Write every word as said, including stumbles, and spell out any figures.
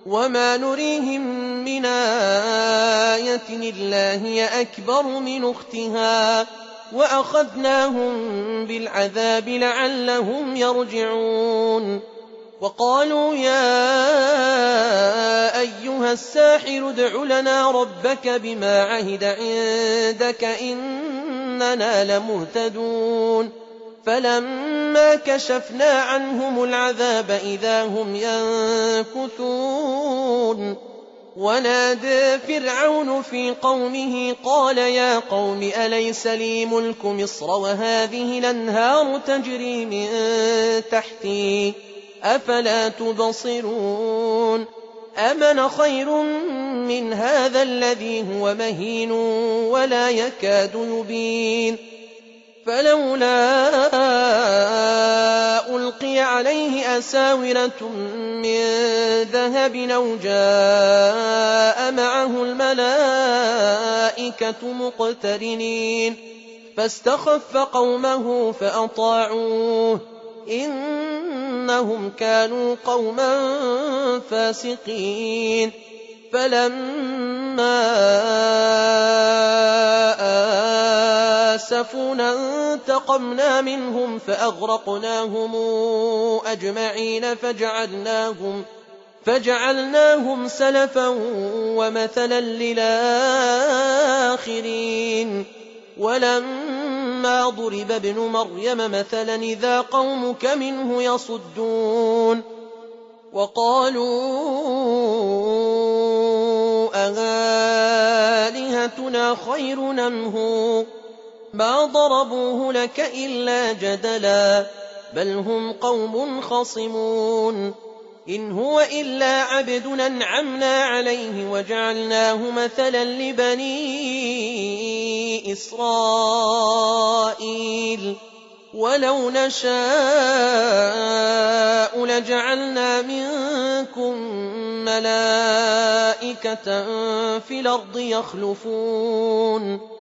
وما نريهم من آية إلا هي أكبر من أختها وأخذناهم بالعذاب لعلهم يرجعون وقالوا يا أيها الساحر ادع لنا ربك بما عهد عندك إننا لمهتدون فلما كشفنا عنهم العذاب إذا هم ينكثون ونادى فرعون في قومه قال يا قوم أليس لي ملك مصر وهذه الأنهار تجري من تحتي أفلا تبصرون أمن خير من هذا الذي هو مهين ولا يكاد يبين فلولا ألقي عليه أساورة من ذهب أو جاء معه الملائكة مقترنين فاستخف قومه فأطاعوه إنهم كانوا قوما فاسقين فلما آسفونا انتقمنا منهم فأغرقناهم أجمعين فجعلناهم, فجعلناهم سلفا ومثلا للآخرين ولما ضرب ابن مريم مثلا إذا قومك منه يصدون وقالوا أآلهتنا خير أم هو ما ضربوه لك إلا جدلا بل هم قوم خصمون إن هو إلا عبد أنعمنا عليه وجعلناه مثلا لبني إسرائيل ولو نشاء لجعلنا منكم ملائكة في الأرض يخلفون